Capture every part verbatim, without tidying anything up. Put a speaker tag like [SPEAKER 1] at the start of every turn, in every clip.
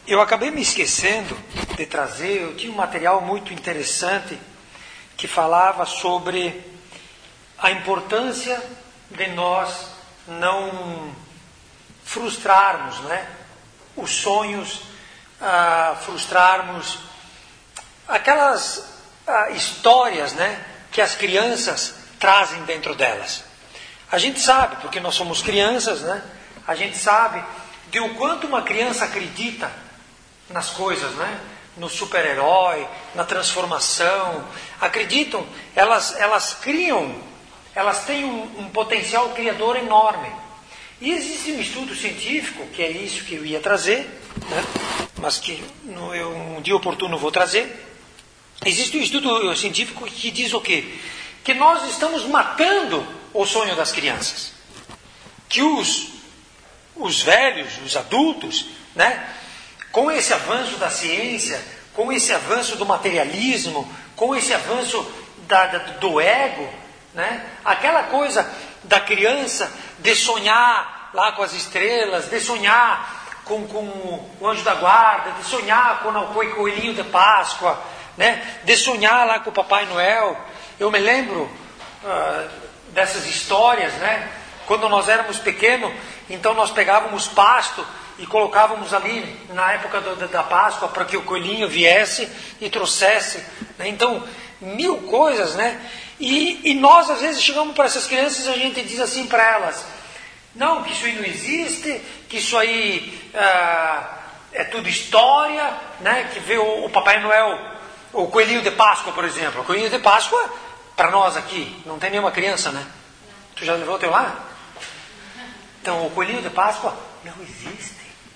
[SPEAKER 1] Eu acabei me esquecendo de trazer, eu tinha um material muito interessante que falava sobre a importância de nós não frustrarmos, né, os sonhos, ah, frustrarmos aquelas ah, histórias, né, que as crianças trazem dentro delas. A gente sabe, porque nós somos crianças, né, a gente sabe de o quanto uma criança acredita nas coisas, né? No super-herói, na transformação. Acreditam, elas, elas criam, elas têm um, um potencial criador enorme. E existe um estudo científico, que é isso que eu ia trazer, né? Mas que no, eu, um dia oportuno vou trazer. Existe um estudo científico que diz o quê? Que nós estamos matando o sonho das crianças. Que os, os velhos, os adultos, né? Com esse avanço da ciência, com esse avanço do materialismo, com esse avanço da, da, do ego, né? Aquela coisa da criança de sonhar lá com as estrelas, de sonhar com, com o anjo da guarda, de sonhar com o coelhinho de Páscoa, né? De sonhar lá com o Papai Noel. Eu me lembro uh, dessas histórias, né? Quando nós éramos pequenos, então nós pegávamos pasto e colocávamos ali na época do, da Páscoa para que o coelhinho viesse e trouxesse, né? Então, mil coisas, né? E, e nós às vezes chegamos para essas crianças e a gente diz assim para elas: não, que isso aí não existe, que isso aí ah, é tudo história, né? Que vê o, o Papai Noel, o coelhinho de Páscoa, por exemplo. O coelhinho de Páscoa, para nós aqui, não tem nenhuma criança, né? Tu já levou o teu lá? Então, o coelhinho de Páscoa não existe.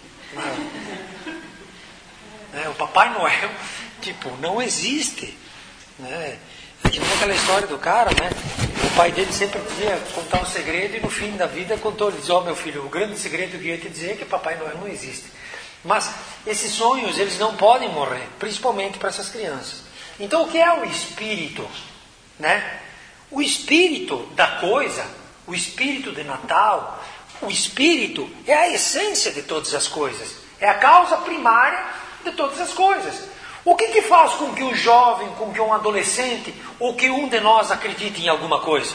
[SPEAKER 1] É, o Papai Noel, tipo, não existe, né? É tipo aquela história do cara, né? O pai dele sempre dizia contar um segredo e no fim da vida contou, ele dizia: ó, meu filho, o grande segredo que eu ia te dizer é que Papai Noel não existe. Mas esses sonhos, eles não podem morrer, principalmente para essas crianças. Então, o que é o espírito, né? O espírito da coisa, o espírito de Natal, o espírito é a essência de todas as coisas. É a causa primária de todas as coisas. O que que faz com que um jovem, com que um adolescente, ou que um de nós acredite em alguma coisa?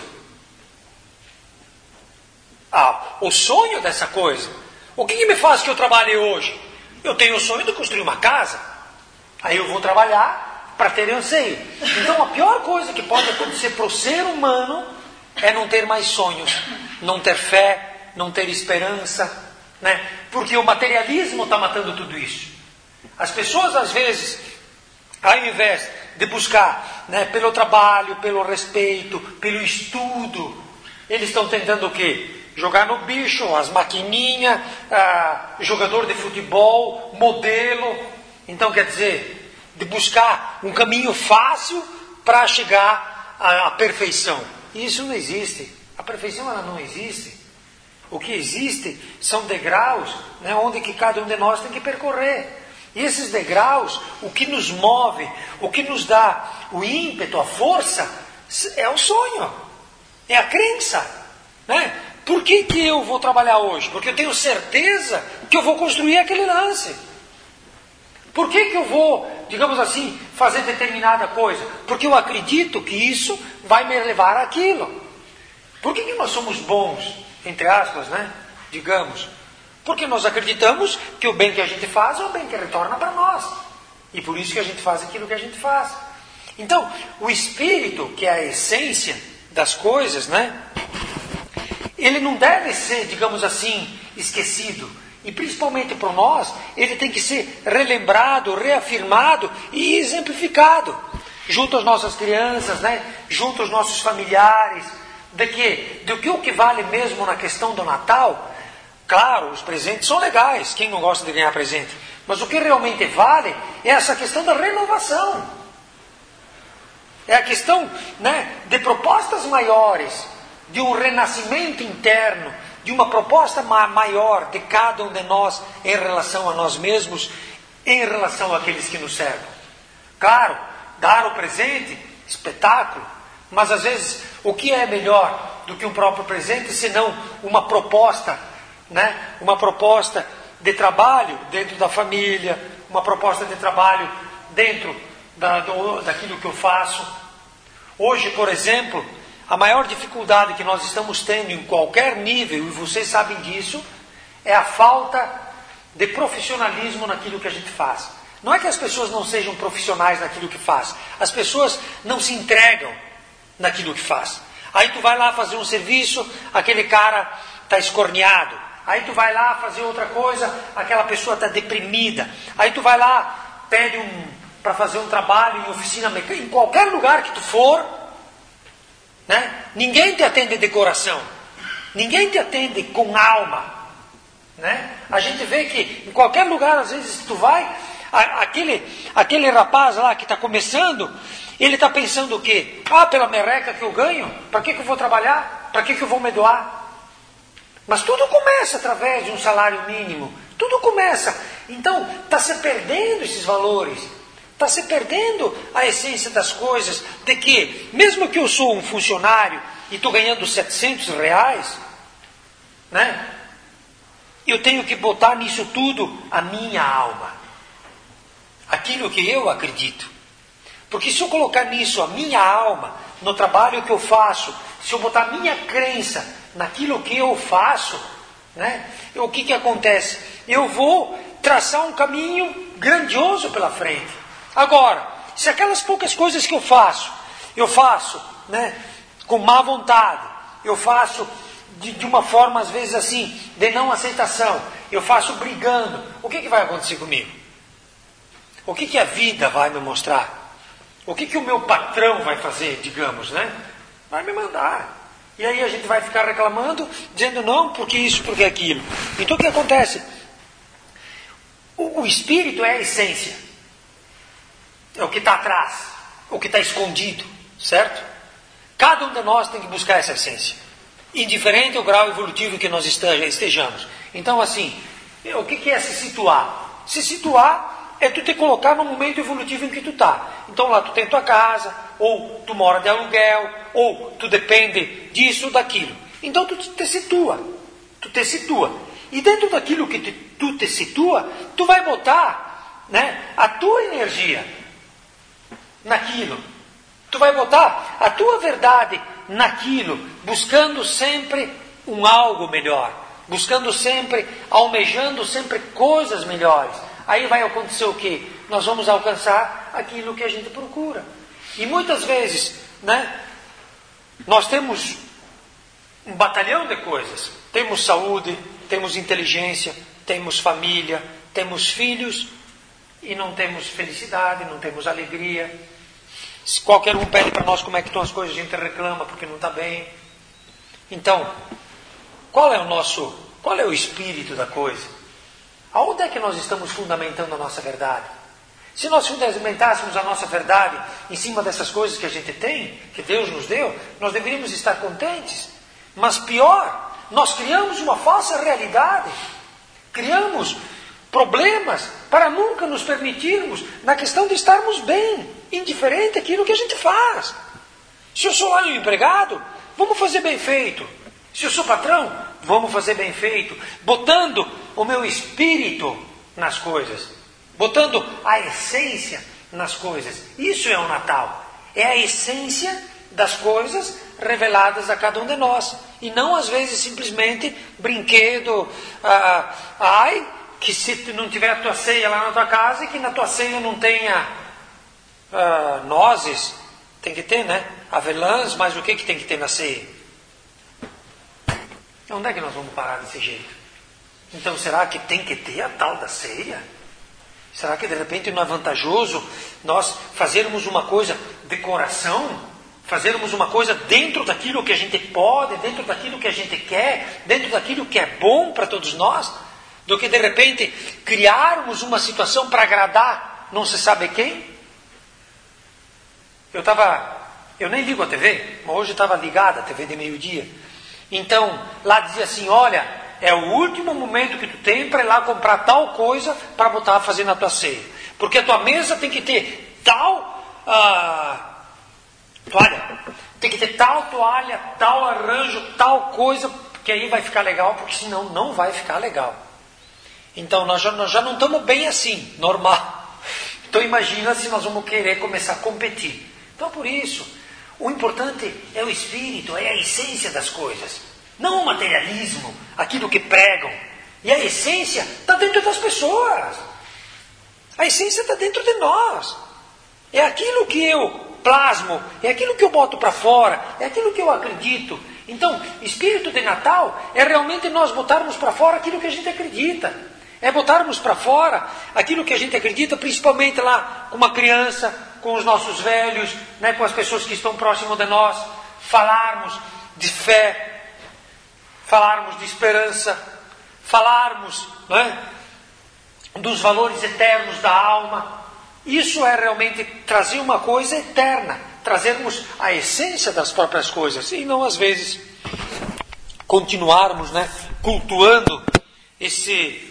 [SPEAKER 1] Ah, o sonho dessa coisa. O que que me faz que eu trabalhe hoje? Eu tenho o sonho de construir uma casa. Aí eu vou trabalhar para ter anseio. Então a pior coisa que pode acontecer para o ser humano é não ter mais sonhos, não ter fé, não ter esperança, né? Porque o materialismo está matando tudo isso. As pessoas às vezes, ao invés de buscar, né, pelo trabalho, pelo respeito, pelo estudo, eles estão tentando o quê? Jogar no bicho, as maquininhas, ah, jogador de futebol, modelo. Então quer dizer, de buscar um caminho fácil para chegar à, à perfeição. Isso não existe. A perfeição ela não existe. O que existe são degraus, né, onde que cada um de nós tem que percorrer. E esses degraus, o que nos move, o que nos dá o ímpeto, a força, é o sonho, é a crença, né? Por que que eu vou trabalhar hoje? Porque eu tenho certeza que eu vou construir aquele lance. Por que que eu vou, digamos assim, fazer determinada coisa? Porque eu acredito que isso vai me levar àquilo. Por que que nós somos bons? Entre aspas, né? Digamos. Porque nós acreditamos que o bem que a gente faz é o bem que retorna para nós. E por isso que a gente faz aquilo que a gente faz. Então, o espírito, que é a essência das coisas, né? Ele não deve ser, digamos assim, esquecido. E principalmente por nós, ele tem que ser relembrado, reafirmado e exemplificado. Junto às nossas crianças, né? Junto aos nossos familiares. De que? De que o que vale mesmo na questão do Natal? Claro, os presentes são legais, quem não gosta de ganhar presente? Mas o que realmente vale é essa questão da renovação. É a questão, né, de propostas maiores, de um renascimento interno, de uma proposta ma- maior de cada um de nós em relação a nós mesmos, em relação àqueles que nos cercam. Claro, dar o presente, espetáculo. Mas às vezes, o que é melhor do que um próprio presente, senão uma proposta, né? Uma proposta de trabalho dentro da família, uma proposta de trabalho dentro da, do, daquilo que eu faço. Hoje, por exemplo, a maior dificuldade que nós estamos tendo em qualquer nível, e vocês sabem disso, é a falta de profissionalismo naquilo que a gente faz. Não é que as pessoas não sejam profissionais naquilo que faz, as pessoas não se entregam naquilo que faz. Aí tu vai lá fazer um serviço, aquele cara está escorneado. Aí tu vai lá fazer outra coisa, aquela pessoa está deprimida. Aí tu vai lá, pede um, para fazer um trabalho em oficina mecânica, em qualquer lugar que tu for, né? Ninguém te atende de coração, ninguém te atende com alma, né? A gente vê que em qualquer lugar, às vezes tu vai, a, aquele, aquele rapaz lá que está começando, ele está pensando o quê? Ah, pela merreca que eu ganho, para que, que eu vou trabalhar? Para que, que eu vou me doar? Mas tudo começa através de um salário mínimo. Tudo começa. Então, está se perdendo esses valores. Está se perdendo a essência das coisas. De que, mesmo que eu sou um funcionário e estou ganhando setecentos reais, né? Eu tenho que botar nisso tudo a minha alma. Aquilo que eu acredito. Porque se eu colocar nisso a minha alma, no trabalho que eu faço, se eu botar a minha crença naquilo que eu faço, né, o que, que acontece? Eu vou traçar um caminho grandioso pela frente. Agora, se aquelas poucas coisas que eu faço, eu faço, né, com má vontade, eu faço de, de uma forma, às vezes assim, de não aceitação, eu faço brigando, o que, que vai acontecer comigo? O que, que a vida vai me mostrar? O que, que o meu patrão vai fazer, digamos, né? Vai me mandar. E aí a gente vai ficar reclamando, dizendo não, porque isso, porque aquilo. Então o que acontece? O, o espírito é a essência. É o que está atrás, o que está escondido, certo? Cada um de nós tem que buscar essa essência. Indiferente ao grau evolutivo que nós estejamos. Então assim, o que, que é se situar? Se situar é tu te colocar no momento evolutivo em que tu está. Então lá tu tem tua casa, ou tu mora de aluguel, ou tu depende disso ou daquilo. Então tu te situa. Tu te situa. E dentro daquilo que te, tu te situa, tu vai botar, né, a tua energia naquilo. Tu vai botar a tua verdade naquilo, buscando sempre um algo melhor. Buscando sempre, almejando sempre coisas melhores. Aí vai acontecer o quê? Nós vamos alcançar aquilo que a gente procura. E muitas vezes, né, nós temos um batalhão de coisas. Temos saúde, temos inteligência, temos família, temos filhos e não temos felicidade, não temos alegria. Se qualquer um pede para nós como é que estão as coisas, a gente reclama porque não está bem. Então, qual é o nosso, qual é o espírito da coisa? Aonde é que nós estamos fundamentando a nossa verdade? Se nós fundamentássemos a nossa verdade em cima dessas coisas que a gente tem, que Deus nos deu, nós deveríamos estar contentes. Mas pior, nós criamos uma falsa realidade. Criamos problemas para nunca nos permitirmos na questão de estarmos bem, indiferente àquilo que a gente faz. Se eu sou lá um empregado, vamos fazer bem feito. Se eu sou patrão, vamos fazer bem feito, botando o meu espírito nas coisas, botando a essência nas coisas. Isso é o Natal. É a essência das coisas reveladas a cada um de nós. E não, às vezes, simplesmente brinquedo. Ah, ai, que se não tiver a tua ceia lá na tua casa e que na tua ceia não tenha ah, nozes. Tem que ter, né? Avelãs, mas o que, que tem que ter na ceia? Onde é que nós vamos parar desse jeito? Então, será que tem que ter a tal da ceia? Será que de repente não é vantajoso nós fazermos uma coisa de coração? Fazermos uma coisa dentro daquilo que a gente pode, dentro daquilo que a gente quer, dentro daquilo que é bom para todos nós? Do que de repente criarmos uma situação para agradar não se sabe quem? Eu estava, eu nem ligo a T V, mas hoje estava ligada a T V de meio-dia. Então, lá dizia assim, olha, é o último momento que tu tem para ir lá comprar tal coisa para botar a fazer na tua ceia. Porque a tua mesa tem que ter tal ah, toalha, tem que ter tal toalha, tal arranjo, tal coisa, que aí vai ficar legal, porque senão não vai ficar legal. Então nós já, nós já não estamos bem assim, normal. Então imagina se nós vamos querer começar a competir. Então por isso, o importante é o espírito, é a essência das coisas. Não o materialismo, aquilo que pregam. E a essência está dentro das pessoas. A essência está dentro de nós. É aquilo que eu plasmo, é aquilo que eu boto para fora, é aquilo que eu acredito. Então, espírito de Natal é realmente nós botarmos para fora aquilo que a gente acredita. É botarmos para fora aquilo que a gente acredita, principalmente lá com uma criança, com os nossos velhos, né, com as pessoas que estão próximas de nós. Falarmos de fé, falarmos de esperança, falarmos, né, dos valores eternos da alma. Isso é realmente trazer uma coisa eterna, trazermos a essência das próprias coisas e não às vezes continuarmos, né, cultuando esse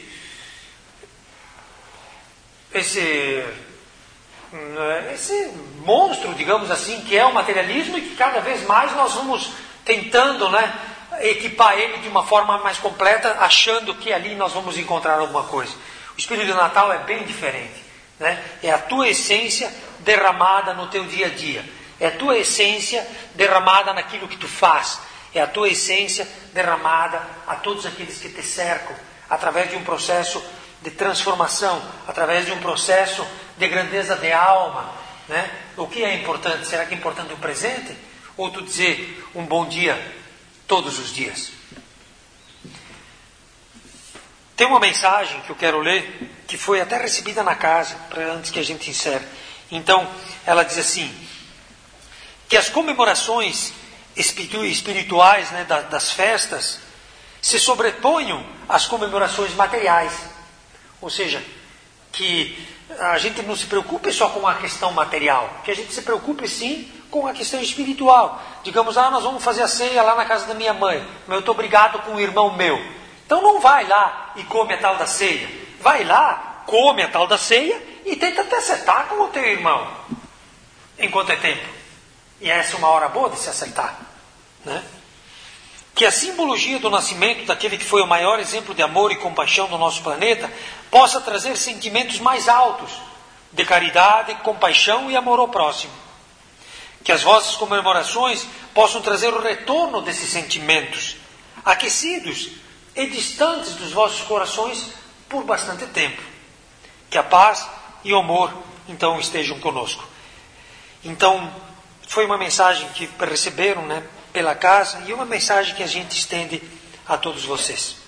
[SPEAKER 1] esse esse monstro, digamos assim, que é o materialismo e que cada vez mais nós vamos tentando, né, equipar ele de uma forma mais completa, achando que ali nós vamos encontrar alguma coisa. O espírito do Natal é bem diferente. Né? É a tua essência derramada no teu dia a dia. É a tua essência derramada naquilo que tu faz. É a tua essência derramada a todos aqueles que te cercam. Através de um processo de transformação. Através de um processo de grandeza de alma. Né? O que é importante? Será que é importante o presente? Ou tu dizer um bom dia todos os dias? Tem uma mensagem que eu quero ler, que foi até recebida na casa, antes que a gente encerre. Então, ela diz assim, que as comemorações espirituais, né, das festas se sobreponham às comemorações materiais. Ou seja, que a gente não se preocupe só com a questão material, que a gente se preocupe sim com a questão espiritual. Digamos, ah, nós vamos fazer a ceia lá na casa da minha mãe, mas eu estou brigado com um irmão meu. Então não vai lá e come a tal da ceia. Vai lá, come a tal da ceia e tenta te acertar com o teu irmão. Enquanto é tempo. E essa é uma hora boa de se acertar. Né? Que a simbologia do nascimento daquele que foi o maior exemplo de amor e compaixão do nosso planeta possa trazer sentimentos mais altos de caridade, compaixão e amor ao próximo. Que as vossas comemorações possam trazer o retorno desses sentimentos, aquecidos e distantes dos vossos corações por bastante tempo. Que a paz e o amor, então, estejam conosco. Então, foi uma mensagem que receberam, né, pela casa e uma mensagem que a gente estende a todos vocês.